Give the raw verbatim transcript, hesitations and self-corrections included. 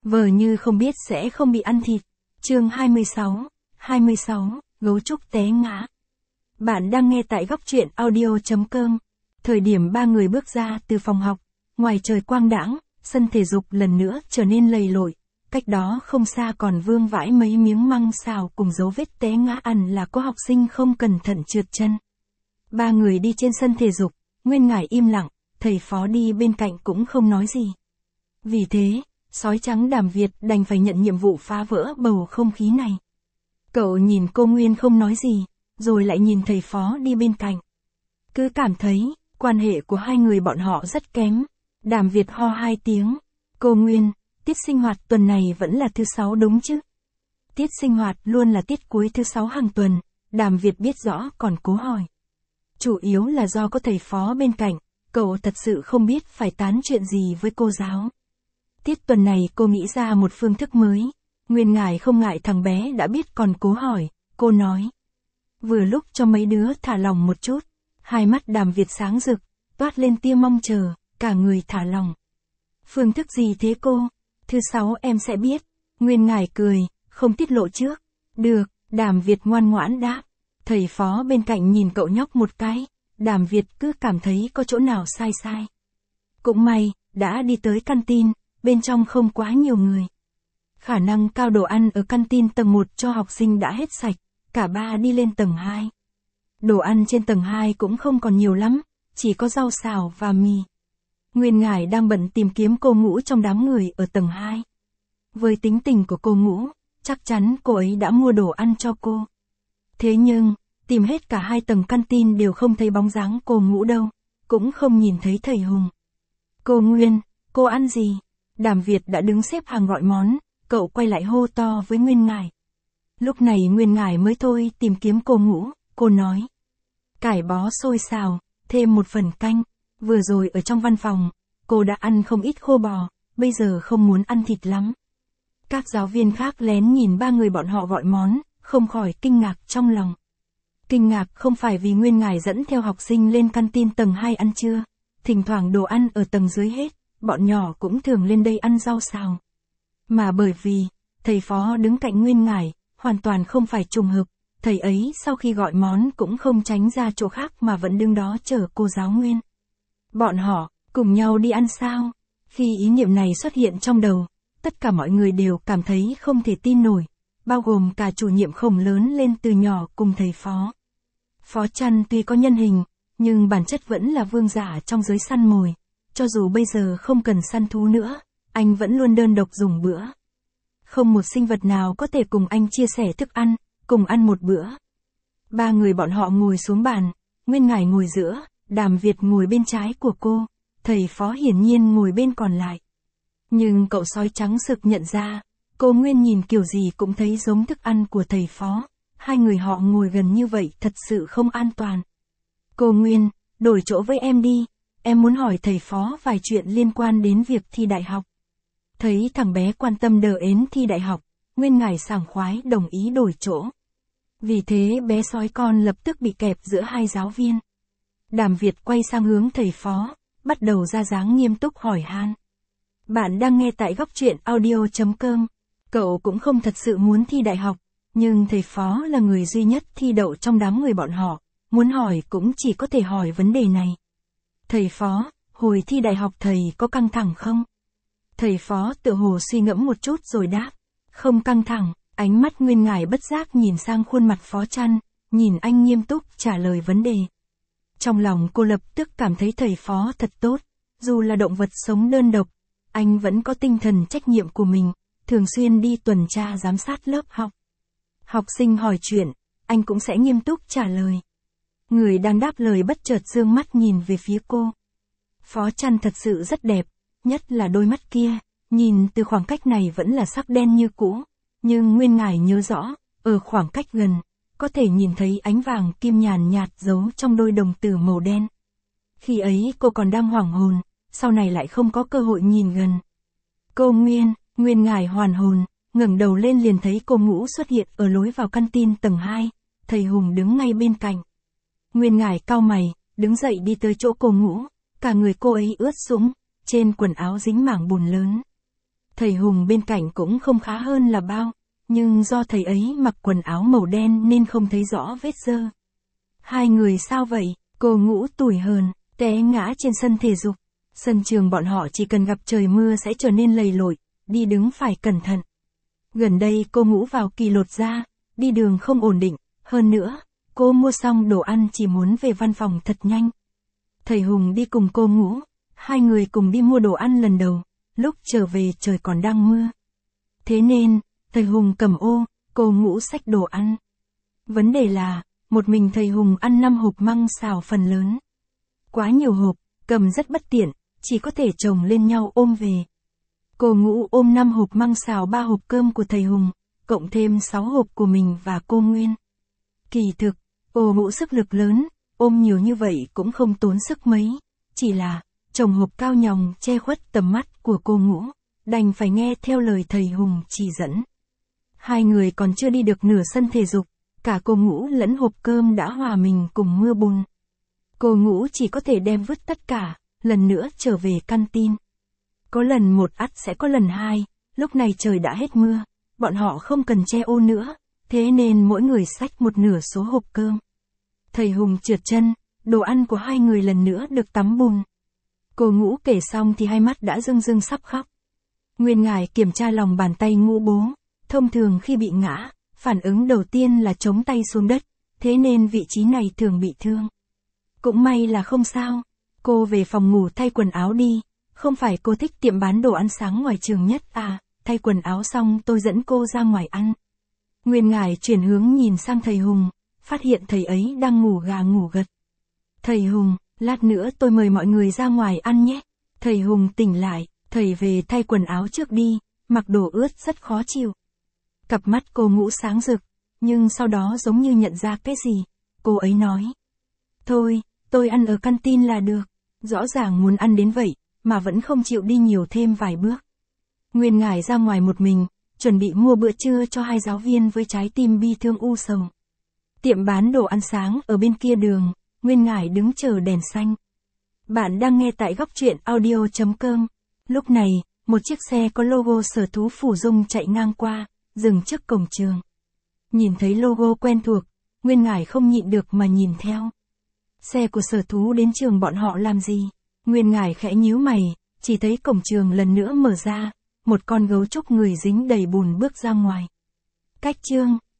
Vờ như không biết sẽ không bị ăn thịt. Chương hai mươi sáu, hai mươi sáu, gấu trúc té ngã. Bạn đang nghe tại góc truyện audio chấm com. Thời điểm ba người bước ra từ phòng học, ngoài trời quang đãng, sân thể dục lần nữa trở nên lầy lội. Cách đó không xa còn vương vãi mấy miếng măng xào cùng dấu vết té ngã ẩn là có học sinh không cẩn thận trượt chân. Ba người đi trên sân thể dục, Nguyên Ngải im lặng, thầy phó đi bên cạnh cũng không nói gì. Vì thế, sói trắng Đàm Việt đành phải nhận nhiệm vụ phá vỡ bầu không khí này. Cậu nhìn cô Nguyên không nói gì, rồi lại nhìn thầy phó đi bên cạnh. Cứ cảm thấy, quan hệ của hai người bọn họ rất kém. Đàm Việt ho hai tiếng. Cô Nguyên, tiết sinh hoạt tuần này vẫn là thứ sáu đúng chứ? Tiết sinh hoạt luôn là tiết cuối thứ sáu hàng tuần, Đàm Việt biết rõ còn cố hỏi. Chủ yếu là do có thầy phó bên cạnh, cậu thật sự không biết phải tán chuyện gì với cô giáo. Tiết tuần này cô nghĩ ra một phương thức mới. Nguyên Ngải không ngại thằng bé đã biết còn cố hỏi, cô nói. Vừa lúc cho mấy đứa thả lòng một chút, hai mắt Đàm Việt sáng rực, toát lên tia mong chờ, cả người thả lòng. Phương thức gì thế cô? Thứ sáu em sẽ biết. Nguyên Ngải cười, không tiết lộ trước. Được, Đàm Việt ngoan ngoãn đáp. Thầy phó bên cạnh nhìn cậu nhóc một cái, Đàm Việt cứ cảm thấy có chỗ nào sai sai. Cũng may, đã đi tới căn tin, bên trong không quá nhiều người. Khả năng cao đồ ăn ở căn tin tầng một cho học sinh đã hết sạch, cả ba đi lên tầng hai. Đồ ăn trên tầng hai cũng không còn nhiều lắm, chỉ có rau xào và mì. Nguyên Ngải đang bận tìm kiếm cô Ngũ trong đám người ở tầng hai. Với tính tình của cô Ngũ, chắc chắn cô ấy đã mua đồ ăn cho cô. Thế nhưng, tìm hết cả hai tầng căn tin đều không thấy bóng dáng cô Ngũ đâu, cũng không nhìn thấy thầy Hùng. Cô Nguyên, cô ăn gì? Đàm Việt đã đứng xếp hàng gọi món, cậu quay lại hô to với Nguyên Ngải. Lúc này Nguyên Ngải mới thôi tìm kiếm cô Ngũ, cô nói. Cải bó xôi xào, thêm một phần canh, vừa rồi ở trong văn phòng, cô đã ăn không ít khô bò, bây giờ không muốn ăn thịt lắm. Các giáo viên khác lén nhìn ba người bọn họ gọi món, không khỏi kinh ngạc trong lòng. Kinh ngạc không phải vì Nguyên Ngải dẫn theo học sinh lên căn tin tầng hai ăn trưa, thỉnh thoảng đồ ăn ở tầng dưới hết, bọn nhỏ cũng thường lên đây ăn rau xào. Mà bởi vì, thầy phó đứng cạnh Nguyên Ngải, hoàn toàn không phải trùng hợp, thầy ấy sau khi gọi món cũng không tránh ra chỗ khác mà vẫn đứng đó chờ cô giáo Nguyên. Bọn họ, cùng nhau đi ăn sao? Khi ý niệm này xuất hiện trong đầu, tất cả mọi người đều cảm thấy không thể tin nổi, bao gồm cả chủ nhiệm khổng lớn lên từ nhỏ cùng thầy phó. Phó Trăn tuy có nhân hình, nhưng bản chất vẫn là vương giả trong giới săn mồi. Cho dù bây giờ không cần săn thú nữa, anh vẫn luôn đơn độc dùng bữa. Không một sinh vật nào có thể cùng anh chia sẻ thức ăn, cùng ăn một bữa. Ba người bọn họ ngồi xuống bàn, Nguyên Ngải ngồi giữa, Đàm Việt ngồi bên trái của cô, thầy phó hiển nhiên ngồi bên còn lại. Nhưng cậu sói trắng sực nhận ra, cô Nguyên nhìn kiểu gì cũng thấy giống thức ăn của thầy phó, hai người họ ngồi gần như vậy thật sự không an toàn. Cô Nguyên, đổi chỗ với em đi, em muốn hỏi thầy phó vài chuyện liên quan đến việc thi đại học. Thấy thằng bé quan tâm đờ ến thi đại học, Nguyên Ngải sảng khoái đồng ý đổi chỗ. Vì thế bé sói con lập tức bị kẹp giữa hai giáo viên. Đàm Việt quay sang hướng thầy phó, bắt đầu ra dáng nghiêm túc hỏi han. Bạn đang nghe tại góc truyện audio chấm com. Cậu cũng không thật sự muốn thi đại học, nhưng thầy phó là người duy nhất thi đậu trong đám người bọn họ, muốn hỏi cũng chỉ có thể hỏi vấn đề này. Thầy phó, hồi thi đại học thầy có căng thẳng không? Thầy phó tựa hồ suy ngẫm một chút rồi đáp. Không căng thẳng, ánh mắt Nguyên Ngải bất giác nhìn sang khuôn mặt Phó Trăn, nhìn anh nghiêm túc trả lời vấn đề. Trong lòng cô lập tức cảm thấy thầy phó thật tốt, dù là động vật sống đơn độc, anh vẫn có tinh thần trách nhiệm của mình, thường xuyên đi tuần tra giám sát lớp học. Học sinh hỏi chuyện, anh cũng sẽ nghiêm túc trả lời. Người đang đáp lời bất chợt dương mắt nhìn về phía cô. Phó Trăn thật sự rất đẹp, nhất là đôi mắt kia, nhìn từ khoảng cách này vẫn là sắc đen như cũ, nhưng Nguyên Ngải nhớ rõ, ở khoảng cách gần, có thể nhìn thấy ánh vàng kim nhàn nhạt giấu trong đôi đồng tử màu đen. Khi ấy cô còn đang hoảng hồn, sau này lại không có cơ hội nhìn gần. Cô Nguyên, Nguyên Ngải hoàn hồn, ngẩng đầu lên liền thấy cô Ngũ xuất hiện ở lối vào căn tin tầng hai, thầy Hùng đứng ngay bên cạnh. Nguyên Ngải cau mày, đứng dậy đi tới chỗ cô Ngũ, cả người cô ấy ướt sũng, trên quần áo dính mảng bùn lớn. Thầy Hùng bên cạnh cũng không khá hơn là bao, nhưng do thầy ấy mặc quần áo màu đen nên không thấy rõ vết dơ. Hai người sao vậy? Cô Ngũ tủi hờn, té ngã trên sân thể dục. Sân trường bọn họ chỉ cần gặp trời mưa sẽ trở nên lầy lội, đi đứng phải cẩn thận. Gần đây cô Ngũ vào kỳ lột da, đi đường không ổn định, hơn nữa, cô mua xong đồ ăn chỉ muốn về văn phòng thật nhanh. Thầy Hùng đi cùng cô Ngũ, hai người cùng đi mua đồ ăn lần đầu, lúc trở về trời còn đang mưa. Thế nên, thầy Hùng cầm ô, cô Ngũ xách đồ ăn. Vấn đề là, một mình thầy Hùng ăn năm hộp măng xào phần lớn. Quá nhiều hộp, cầm rất bất tiện, chỉ có thể chồng lên nhau ôm về. Cô Ngũ ôm năm hộp măng xào ba hộp cơm của thầy Hùng, cộng thêm sáu hộp của mình và cô Nguyên. Kỳ thực, cô Ngũ sức lực lớn, ôm nhiều như vậy cũng không tốn sức mấy, chỉ là, chồng hộp cao nhòng che khuất tầm mắt của cô Ngũ, đành phải nghe theo lời thầy Hùng chỉ dẫn. Hai người còn chưa đi được nửa sân thể dục, cả cô Ngũ lẫn hộp cơm đã hòa mình cùng mưa bùn. Cô Ngũ chỉ có thể đem vứt tất cả, lần nữa trở về căn tin. Có lần một ắt sẽ có lần hai, lúc này trời đã hết mưa, bọn họ không cần che ô nữa, thế nên mỗi người xách một nửa số hộp cơm. Thầy Hùng trượt chân, đồ ăn của hai người lần nữa được tắm bùn. Cô Ngũ kể xong thì hai mắt đã rưng rưng sắp khóc. Nguyên Ngải kiểm tra lòng bàn tay Ngũ bố, thông thường khi bị ngã, phản ứng đầu tiên là chống tay xuống đất, thế nên vị trí này thường bị thương. Cũng may là không sao, cô về phòng ngủ thay quần áo đi, không phải cô thích tiệm bán đồ ăn sáng ngoài trường nhất à, thay quần áo xong tôi dẫn cô ra ngoài ăn. Nguyên Ngải chuyển hướng nhìn sang thầy Hùng, phát hiện thầy ấy đang ngủ gà ngủ gật. Thầy Hùng, lát nữa tôi mời mọi người ra ngoài ăn nhé. Thầy Hùng tỉnh lại, thầy về thay quần áo trước đi, mặc đồ ướt rất khó chịu. Cặp mắt cô Ngũ sáng rực, nhưng sau đó giống như nhận ra cái gì, cô ấy nói. Thôi, tôi ăn ở canteen là được, rõ ràng muốn ăn đến vậy, mà vẫn không chịu đi nhiều thêm vài bước. Nguyên Ngải ra ngoài một mình, chuẩn bị mua bữa trưa cho hai giáo viên với trái tim bi thương u sầu. Tiệm bán đồ ăn sáng ở bên kia đường, Nguyên Ngải đứng chờ đèn xanh. Bạn đang nghe tại góc truyện audio chấm com. Lúc này, một chiếc xe có logo Sở Thú Phủ Dung chạy ngang qua, dừng trước cổng trường. Nhìn thấy logo quen thuộc, Nguyên Ngải không nhịn được mà nhìn theo. Xe của Sở Thú đến trường bọn họ làm gì? Nguyên Ngải khẽ nhíu mày, chỉ thấy cổng trường lần nữa mở ra, một con gấu trúc người dính đầy bùn bước ra ngoài. Cách chương